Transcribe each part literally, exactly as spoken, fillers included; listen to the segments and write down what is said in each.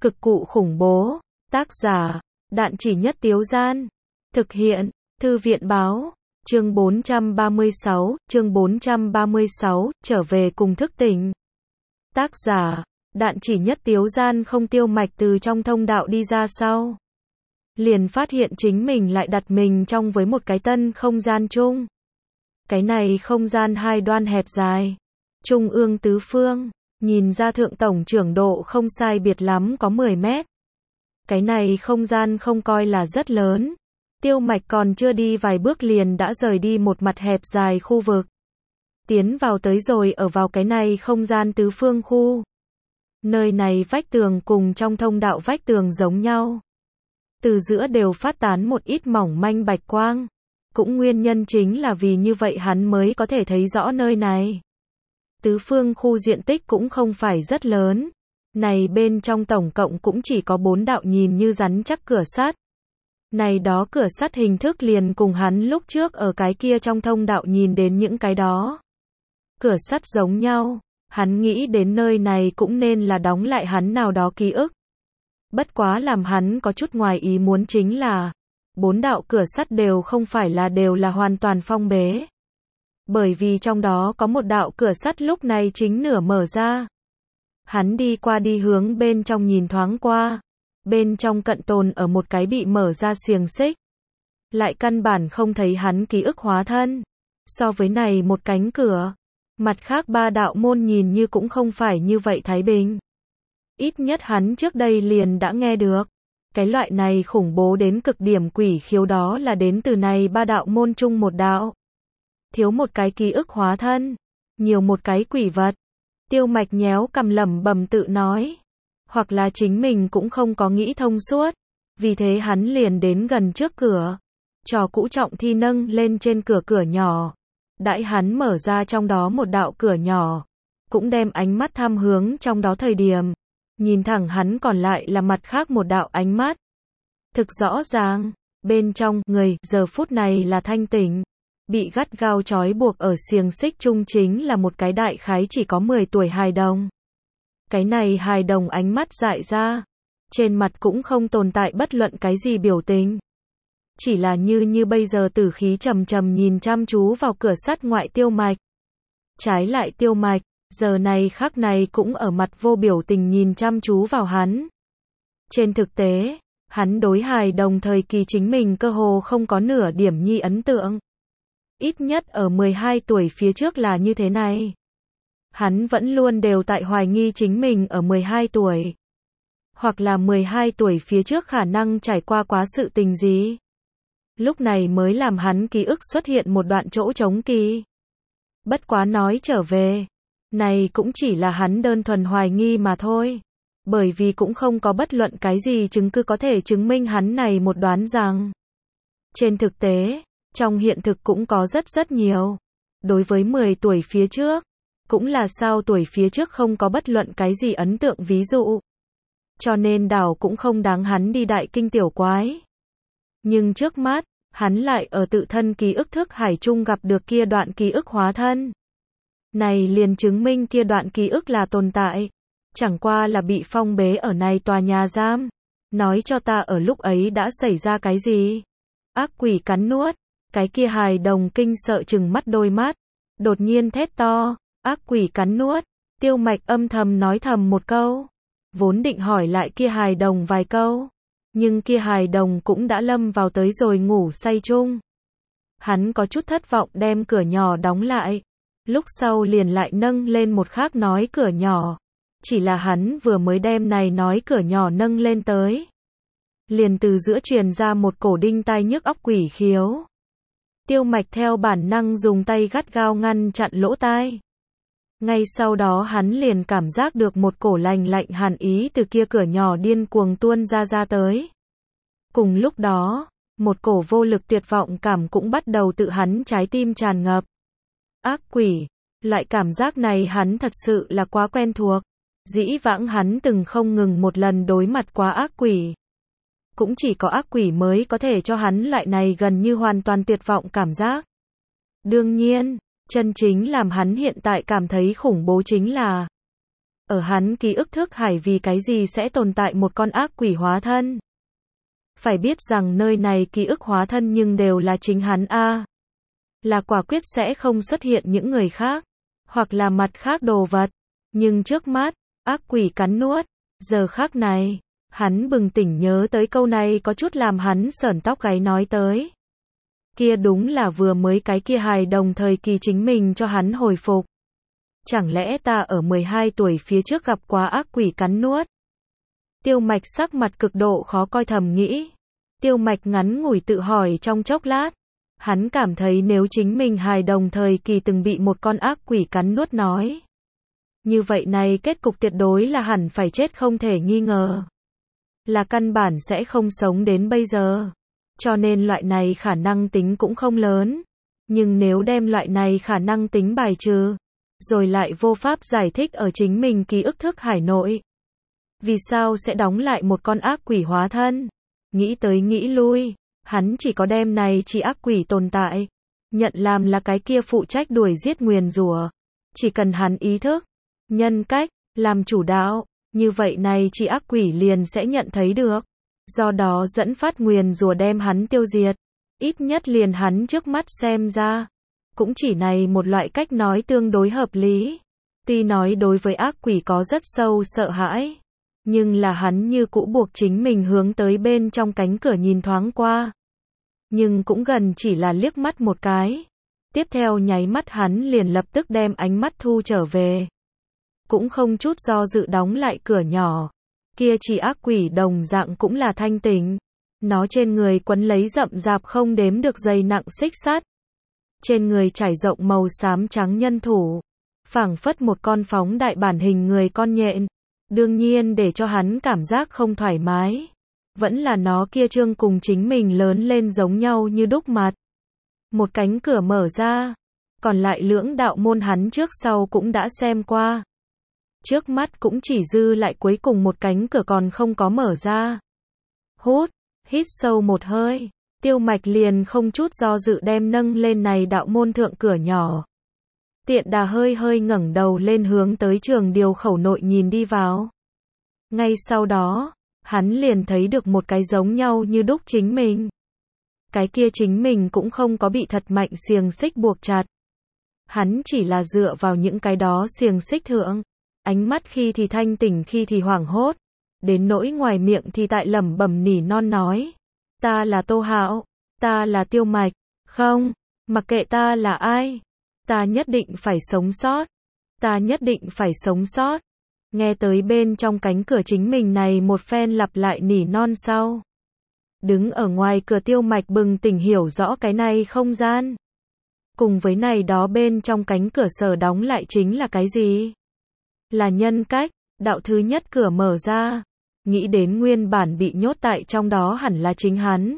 Cực cụ khủng bố. Tác giả, Đạn Chỉ Nhất Tiếu Gian. Thực hiện, Thư viện Báo. Chương bốn trăm ba mươi sáu, chương bốn trăm ba mươi sáu, trở về cùng thức tỉnh. Tác giả, Đạn Chỉ Nhất Tiếu Gian. Không Tiêu Mạch từ trong thông đạo đi ra sau, liền phát hiện chính mình lại đặt mình trong với một cái tân không gian chung. Cái này không gian hai đoan hẹp dài, trung ương tứ phương, nhìn ra thượng tổng trưởng độ không sai biệt lắm có mười mét. Cái này không gian không coi là rất lớn. Tiêu Mạch còn chưa đi vài bước liền đã rời đi một mặt hẹp dài khu vực. Tiến vào tới rồi ở vào cái này không gian tứ phương khu. Nơi này vách tường cùng trong thông đạo vách tường giống nhau. Từ giữa đều phát tán một ít mỏng manh bạch quang. Cũng nguyên nhân chính là vì như vậy hắn mới có thể thấy rõ nơi này. Tứ phương khu diện tích cũng không phải rất lớn. Này bên trong tổng cộng cũng chỉ có bốn đạo nhìn như rắn chắc cửa sắt. Này đó cửa sắt hình thức liền cùng hắn lúc trước ở cái kia trong thông đạo nhìn đến những cái đó. Cửa sắt giống nhau, hắn nghĩ đến nơi này cũng nên là đóng lại hắn nào đó ký ức. Bất quá làm hắn có chút ngoài ý muốn chính là, bốn đạo cửa sắt đều không phải là đều là hoàn toàn phong bế. Bởi vì trong đó có một đạo cửa sắt lúc này chính nửa mở ra. Hắn đi qua đi hướng bên trong nhìn thoáng qua. Bên trong cận tồn ở một cái bị mở ra xiềng xích. Lại căn bản không thấy hắn ký ức hóa thân. So với này một cánh cửa. Mặt khác ba đạo môn nhìn như cũng không phải như vậy thái bình. Ít nhất hắn trước đây liền đã nghe được. Cái loại này khủng bố đến cực điểm quỷ khiếu đó là đến từ này ba đạo môn chung một đạo. Thiếu một cái ký ức hóa thân. Nhiều một cái quỷ vật. Tiêu Mạch nhéo cằm lẩm bẩm tự nói. Hoặc là chính mình cũng không có nghĩ thông suốt. Vì thế hắn liền đến gần trước cửa. Trò cũ trọng thi nâng lên trên cửa cửa nhỏ. Đãi hắn mở ra trong đó một đạo cửa nhỏ. Cũng đem ánh mắt tham hướng trong đó thời điểm. Nhìn thẳng hắn còn lại là mặt khác một đạo ánh mắt. Thực rõ ràng, bên trong người giờ phút này là thanh tỉnh. Bị gắt gao trói buộc ở xiềng xích chung chính là một cái đại khái chỉ có mười tuổi hài đồng. Cái này hài đồng ánh mắt dại ra. Trên mặt cũng không tồn tại bất luận cái gì biểu tình. Chỉ là như như bây giờ tử khí trầm trầm nhìn chăm chú vào cửa sắt ngoại Tiêu Mạch. Trái lại Tiêu Mạch, giờ này khắc này cũng ở mặt vô biểu tình nhìn chăm chú vào hắn. Trên thực tế, hắn đối hài đồng thời kỳ chính mình cơ hồ không có nửa điểm nhi ấn tượng. Ít nhất ở mười hai tuổi phía trước là như thế này. Hắn vẫn luôn đều tại hoài nghi chính mình ở mười hai tuổi. Hoặc là mười hai tuổi phía trước khả năng trải qua quá sự tình gì. Lúc này mới làm hắn ký ức xuất hiện một đoạn chỗ trống kỳ. Bất quá nói trở về. Này cũng chỉ là hắn đơn thuần hoài nghi mà thôi. Bởi vì cũng không có bất luận cái gì chứng cứ có thể chứng minh hắn này một đoán rằng. Trên thực tế, trong hiện thực cũng có rất rất nhiều. Đối với mười tuổi phía trước. Cũng là sao tuổi phía trước không có bất luận cái gì ấn tượng ví dụ. Cho nên đảo cũng không đáng hắn đi đại kinh tiểu quái. Nhưng trước mắt, hắn lại ở tự thân ký ức thức hải chung gặp được kia đoạn ký ức hóa thân. Này liền chứng minh kia đoạn ký ức là tồn tại. Chẳng qua là bị phong bế ở này tòa nhà giam. Nói cho ta ở lúc ấy đã xảy ra cái gì. Ác quỷ cắn nuốt. Cái kia hài đồng kinh sợ chừng mắt đôi mắt. Đột nhiên thét to. Ác quỷ cắn nuốt. Tiêu Mạch âm thầm nói thầm một câu. Vốn định hỏi lại kia hài đồng vài câu. Nhưng kia hài đồng cũng đã lâm vào tới rồi ngủ say chung. Hắn có chút thất vọng đem cửa nhỏ đóng lại. Lúc sau liền lại nâng lên một khác nói cửa nhỏ. Chỉ là hắn vừa mới đem này nói cửa nhỏ nâng lên tới. Liền từ giữa truyền ra một cổ đinh tai nhức óc quỷ khiếu. Tiêu Mạch theo bản năng dùng tay gắt gao ngăn chặn lỗ tai. Ngay sau đó hắn liền cảm giác được một cổ lạnh lạnh hàn ý từ kia cửa nhỏ điên cuồng tuôn ra ra tới. Cùng lúc đó, một cổ vô lực tuyệt vọng cảm cũng bắt đầu tự hắn trái tim tràn ngập. Ác quỷ, loại cảm giác này hắn thật sự là quá quen thuộc. Dĩ vãng hắn từng không ngừng một lần đối mặt quá ác quỷ. Cũng chỉ có ác quỷ mới có thể cho hắn loại này gần như hoàn toàn tuyệt vọng cảm giác. Đương nhiên, chân chính làm hắn hiện tại cảm thấy khủng bố chính là Ở hắn ký ức thức hải vì cái gì sẽ tồn tại một con ác quỷ hóa thân? Phải biết rằng nơi này ký ức hóa thân nhưng đều là chính hắn a. Là quả quyết sẽ không xuất hiện những người khác, hoặc là mặt khác đồ vật. Nhưng trước mắt, ác quỷ cắn nuốt, giờ khắc này, hắn bừng tỉnh nhớ tới câu này có chút làm hắn sởn tóc gáy nói tới. Kia đúng là vừa mới cái kia hài đồng thời kỳ chính mình cho hắn hồi phục. Chẳng lẽ ta ở mười hai tuổi phía trước gặp quá ác quỷ cắn nuốt? Tiêu Mạch sắc mặt cực độ khó coi thầm nghĩ. Tiêu Mạch ngắn ngủi tự hỏi trong chốc lát. Hắn cảm thấy nếu chính mình hài đồng thời kỳ từng bị một con ác quỷ cắn nuốt nói. Như vậy này kết cục tuyệt đối là hẳn phải chết không thể nghi ngờ. Là căn bản sẽ không sống đến bây giờ. Cho nên loại này khả năng tính cũng không lớn. Nhưng nếu đem loại này khả năng tính bài trừ, rồi lại vô pháp giải thích ở chính mình ký ức thức hải nội. Vì sao sẽ đóng lại một con ác quỷ hóa thân? Nghĩ tới nghĩ lui, hắn chỉ có đem này chỉ ác quỷ tồn tại, nhận làm là cái kia phụ trách đuổi giết nguyền rủa. Chỉ cần hắn ý thức, nhân cách, làm chủ đạo, như vậy này chỉ ác quỷ liền sẽ nhận thấy được. Do đó dẫn phát nguyền rủa đem hắn tiêu diệt. Ít nhất liền hắn trước mắt xem ra. Cũng chỉ này một loại cách nói tương đối hợp lý. Tuy nói đối với ác quỷ có rất sâu sợ hãi. Nhưng là hắn như cũ buộc chính mình hướng tới bên trong cánh cửa nhìn thoáng qua. Nhưng cũng gần chỉ là liếc mắt một cái. Tiếp theo nháy mắt hắn liền lập tức đem ánh mắt thu trở về. Cũng không chút do dự đóng lại cửa nhỏ. Kia chỉ ác quỷ đồng dạng cũng là thanh tỉnh. Nó trên người quấn lấy rậm rạp không đếm được dày nặng xích sắt. Trên người trải rộng màu xám trắng nhân thủ. Phảng phất một con phóng đại bản hình người con nhện. Đương nhiên để cho hắn cảm giác không thoải mái. Vẫn là nó kia trương cùng chính mình lớn lên giống nhau như đúc mặt. Một cánh cửa mở ra. Còn lại lưỡng đạo môn hắn trước sau cũng đã xem qua. Trước mắt cũng chỉ dư lại cuối cùng một cánh cửa còn không có mở ra. Hút, hít sâu một hơi. Tiêu Mạch liền không chút do dự đem nâng lên này đạo môn thượng cửa nhỏ. Tiện đà hơi hơi ngẩng đầu lên hướng tới trường điều khẩu nội nhìn đi vào. Ngay sau đó, hắn liền thấy được một cái giống nhau như đúc chính mình. Cái kia chính mình cũng không có bị thật mạnh xiềng xích buộc chặt. Hắn chỉ là dựa vào những cái đó xiềng xích thượng. Ánh mắt khi thì thanh tỉnh khi thì hoảng hốt. Đến nỗi ngoài miệng thì tại lẩm bẩm nỉ non nói. Ta là Tô Hạo, ta là Tiêu Mạch, không, mặc kệ ta là ai. Ta nhất định phải sống sót. Ta nhất định phải sống sót. Nghe tới bên trong cánh cửa chính mình này một phen lặp lại nỉ non sau. Đứng ở ngoài cửa Tiêu Mạch bừng tỉnh hiểu rõ cái này không gian. Cùng với này đó bên trong cánh cửa sở đóng lại chính là cái gì? Là nhân cách, đạo thứ nhất cửa mở ra. Nghĩ đến nguyên bản bị nhốt tại trong đó hẳn là chính hắn.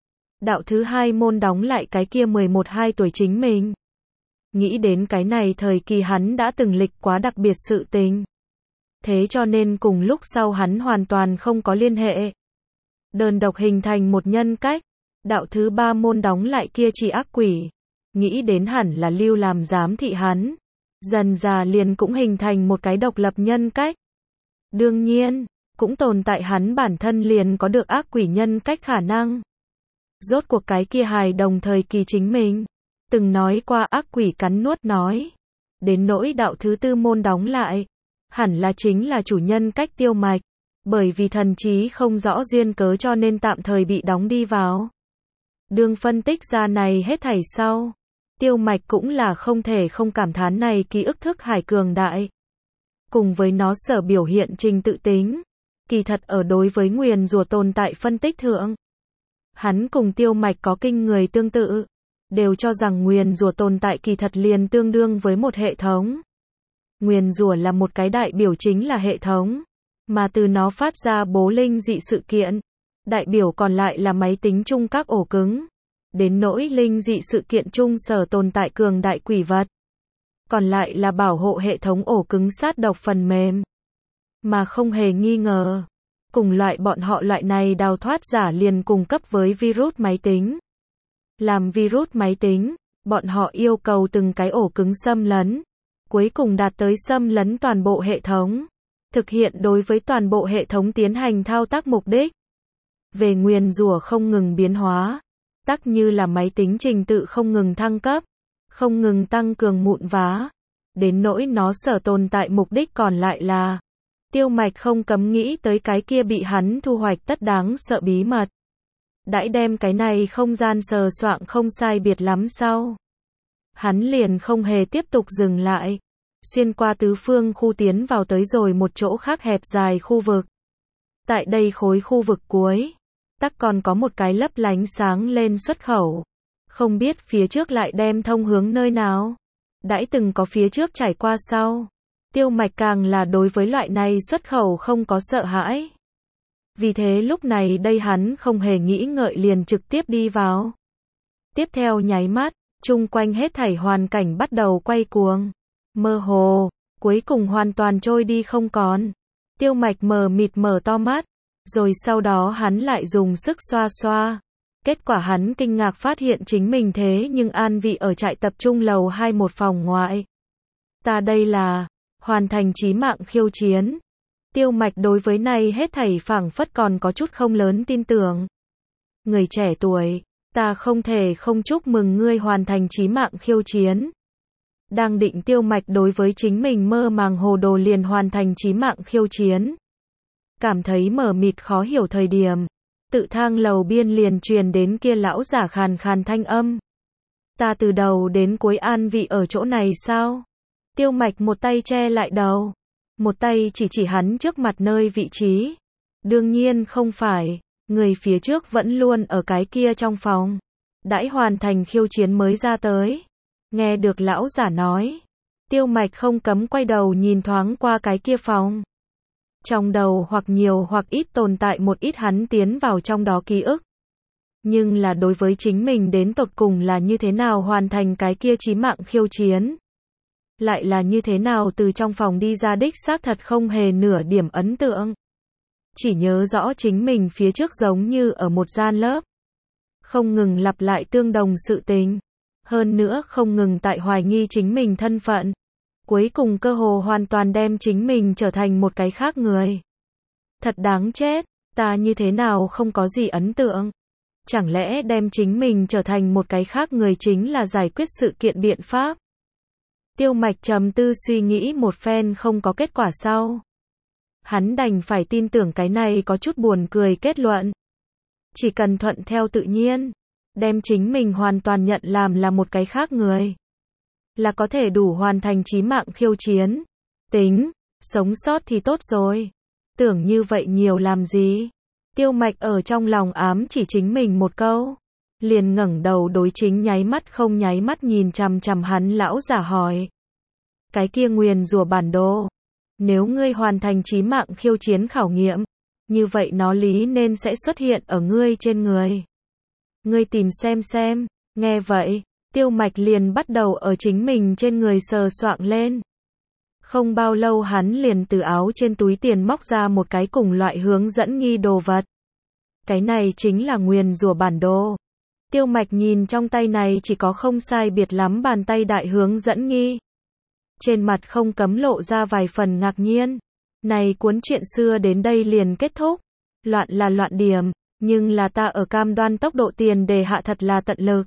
Đạo thứ hai môn đóng lại cái kia mười một hai tuổi chính mình. Nghĩ đến cái này thời kỳ hắn đã từng lịch quá đặc biệt sự tình. Thế cho nên cùng lúc sau hắn hoàn toàn không có liên hệ. Đơn độc hình thành một nhân cách. Đạo thứ ba môn đóng lại kia chỉ ác quỷ. Nghĩ đến hẳn là lưu làm giám thị hắn. Dần già liền cũng hình thành một cái độc lập nhân cách. Đương nhiên, cũng tồn tại hắn bản thân liền có được ác quỷ nhân cách khả năng. Rốt cuộc cái kia hài đồng thời kỳ chính mình. Từng nói qua ác quỷ cắn nuốt nói. Đến nỗi đạo thứ tư môn đóng lại. Hẳn là chính là chủ nhân cách Tiêu Mạch. Bởi vì thần trí không rõ duyên cớ cho nên tạm thời bị đóng đi vào. Đương phân tích ra này hết thảy sau. Tiêu Mạch cũng là không thể không cảm thán này ký ức thức hải cường đại. Cùng với nó sở biểu hiện trình tự tính. Kỳ thật ở đối với nguyền rủa tồn tại phân tích thượng. Hắn cùng Tiêu Mạch có kinh người tương tự. Đều cho rằng nguyền rủa tồn tại kỳ thật liền tương đương với một hệ thống. Nguyền rủa là một cái đại biểu chính là hệ thống. Mà từ nó phát ra bố linh dị sự kiện. Đại biểu còn lại là máy tính chung các ổ cứng. Đến nỗi linh dị sự kiện chung sở tồn tại cường đại quỷ vật. Còn lại là bảo hộ hệ thống ổ cứng sát độc phần mềm. Mà không hề nghi ngờ. Cùng loại bọn họ loại này đào thoát giả liền cung cấp với virus máy tính. Làm virus máy tính, bọn họ yêu cầu từng cái ổ cứng xâm lấn. Cuối cùng đạt tới xâm lấn toàn bộ hệ thống. thực hiện đối với toàn bộ hệ thống tiến hành thao tác mục đích. Về nguyền rủa không ngừng biến hóa, tắc như là máy tính trình tự không ngừng thăng cấp, không ngừng tăng cường mụn vá, đến nỗi nó sở tồn tại mục đích còn lại là, Tiêu Mạch không cấm nghĩ tới cái kia bị hắn thu hoạch tất đáng sợ bí mật. Đãi đem cái này không gian sờ soạng không sai biệt lắm sau. Hắn liền không hề tiếp tục dừng lại. Xuyên qua tứ phương khu tiến vào tới rồi một chỗ khác hẹp dài khu vực. Tại đây khối khu vực cuối, tắc còn có một cái lấp lánh sáng lên xuất khẩu. Không biết phía trước lại đem thông hướng nơi nào. Đãi từng có phía trước trải qua sau. Tiêu Mạch càng là đối với loại này xuất khẩu không có sợ hãi. Vì thế lúc này đây hắn không hề nghĩ ngợi liền trực tiếp đi vào. Tiếp theo nháy mắt, chung quanh hết thảy hoàn cảnh bắt đầu quay cuồng. Mơ hồ, cuối cùng hoàn toàn trôi đi không còn. Tiêu Mạch mờ mịt mở to mắt, rồi sau đó hắn lại dùng sức xoa xoa. Kết quả hắn kinh ngạc phát hiện chính mình thế nhưng an vị ở trại tập trung lầu hai một phòng ngoại. Ta đây là hoàn thành chí mạng khiêu chiến. Tiêu Mạch đối với này hết thảy phảng phất còn có chút không lớn tin tưởng. Người trẻ tuổi, ta không thể không chúc mừng ngươi hoàn thành chí mạng khiêu chiến. Đang định Tiêu Mạch đối với chính mình mơ màng hồ đồ liền hoàn thành chí mạng khiêu chiến. Cảm thấy mờ mịt khó hiểu thời điểm, tự thang lầu biên liền truyền đến kia lão giả khàn khàn thanh âm. Ta từ đầu đến cuối an vị ở chỗ này sao? Tiêu Mạch một tay che lại đầu, một tay chỉ chỉ hắn trước mặt nơi vị trí. Đương nhiên không phải, người phía trước vẫn luôn ở cái kia trong phòng. Đãi hoàn thành khiêu chiến mới ra tới. Nghe được lão giả nói, Tiêu Mạch không cấm quay đầu nhìn thoáng qua cái kia phòng. Trong đầu hoặc nhiều hoặc ít tồn tại một ít hắn tiến vào trong đó ký ức. Nhưng là đối với chính mình đến tột cùng là như thế nào hoàn thành cái kia chí mạng khiêu chiến. Lại là như thế nào từ trong phòng đi ra đích xác thật không hề nửa điểm ấn tượng. Chỉ nhớ rõ chính mình phía trước giống như ở một gian lớp. Không ngừng lặp lại tương đồng sự tình. Hơn nữa không ngừng tại hoài nghi chính mình thân phận. Cuối cùng cơ hồ hoàn toàn đem chính mình trở thành một cái khác người. Thật đáng chết, ta như thế nào không có gì ấn tượng. Chẳng lẽ đem chính mình trở thành một cái khác người chính là giải quyết sự kiện biện pháp. Tiêu Mạch trầm tư suy nghĩ một phen không có kết quả sau. Hắn đành phải tin tưởng cái này có chút buồn cười kết luận. Chỉ cần thuận theo tự nhiên, đem chính mình hoàn toàn nhận làm là một cái khác người. Là có thể đủ hoàn thành chí mạng khiêu chiến. Tính, sống sót thì tốt rồi. Tưởng như vậy nhiều làm gì? Tiêu Mạch ở trong lòng ám chỉ chính mình một câu. Liền ngẩng đầu đối chính nháy mắt không nháy mắt nhìn chằm chằm hắn lão giả hỏi. Cái kia nguyền rủa bản đồ. Nếu ngươi hoàn thành chí mạng khiêu chiến khảo nghiệm, như vậy nó lý nên sẽ xuất hiện ở ngươi trên người. Ngươi tìm xem xem, nghe vậy, Tiêu Mạch liền bắt đầu ở chính mình trên người sờ soạng lên. Không bao lâu hắn liền từ áo trên túi tiền móc ra một cái cùng loại hướng dẫn nghi đồ vật. Cái này chính là nguyền rủa bản đồ. Tiêu Mạch nhìn trong tay này chỉ có không sai biệt lắm bàn tay đại hướng dẫn nghi. Trên mặt không cấm lộ ra vài phần ngạc nhiên. Này cuốn chuyện xưa đến đây liền kết thúc. Loạn là loạn điểm, nhưng là ta ở cam đoan tốc độ tiền đề hạ thật là tận lực.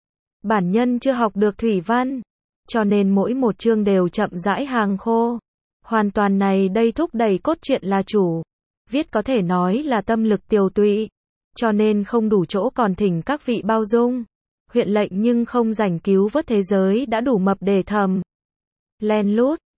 Bản nhân chưa học được thủy văn, cho nên mỗi một chương đều chậm rãi hàng khô. Hoàn toàn này đây thúc đẩy cốt truyện là chủ. Viết có thể nói là tâm lực tiều tụy, cho nên không đủ chỗ còn thỉnh các vị bao dung. Huyện lệnh nhưng không rảnh cứu vớt thế giới đã đủ mập để thầm. Len lút,